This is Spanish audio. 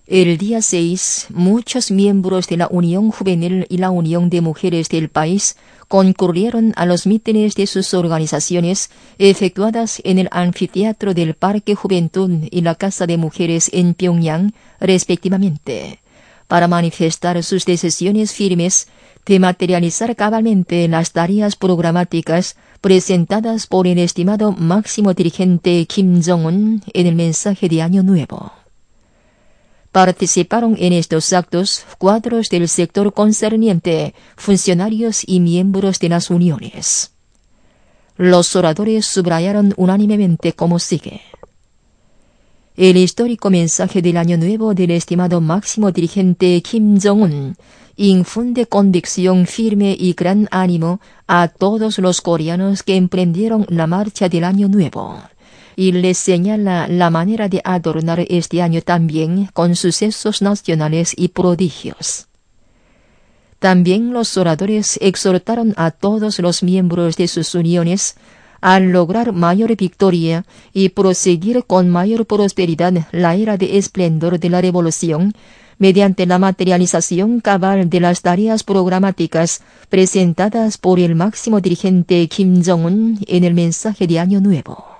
El día 6, muchos miembros de la Unión Juvenil y la Unión de Mujeres del país concurrieron a los mítines de sus organizaciones efectuadas en el anfiteatro del Parque Juventud y la Casa de Mujeres en Pyongyang, respectivamente, para manifestar sus decisiones firmes de materializar cabalmente las tareas programáticas presentadas por el estimado máximo dirigente Kim Jong-un en el mensaje de Año Nuevo. Participaron en estos actos cuadros del sector concerniente, funcionarios y miembros de las uniones. Los oradores subrayaron unánimemente como sigue. El histórico mensaje del Año Nuevo del estimado máximo dirigente Kim Jong-un infunde convicción firme y gran ánimo a todos los coreanos que emprendieron la marcha del Año Nuevo, y les señala la manera de adornar este año también con sucesos nacionales y prodigios. También los oradores exhortaron a todos los miembros de sus uniones a lograr mayor victoria y proseguir con mayor prosperidad la era de esplendor de la revolución mediante la materialización cabal de las tareas programáticas presentadas por el máximo dirigente Kim Jong-un en el mensaje de Año Nuevo.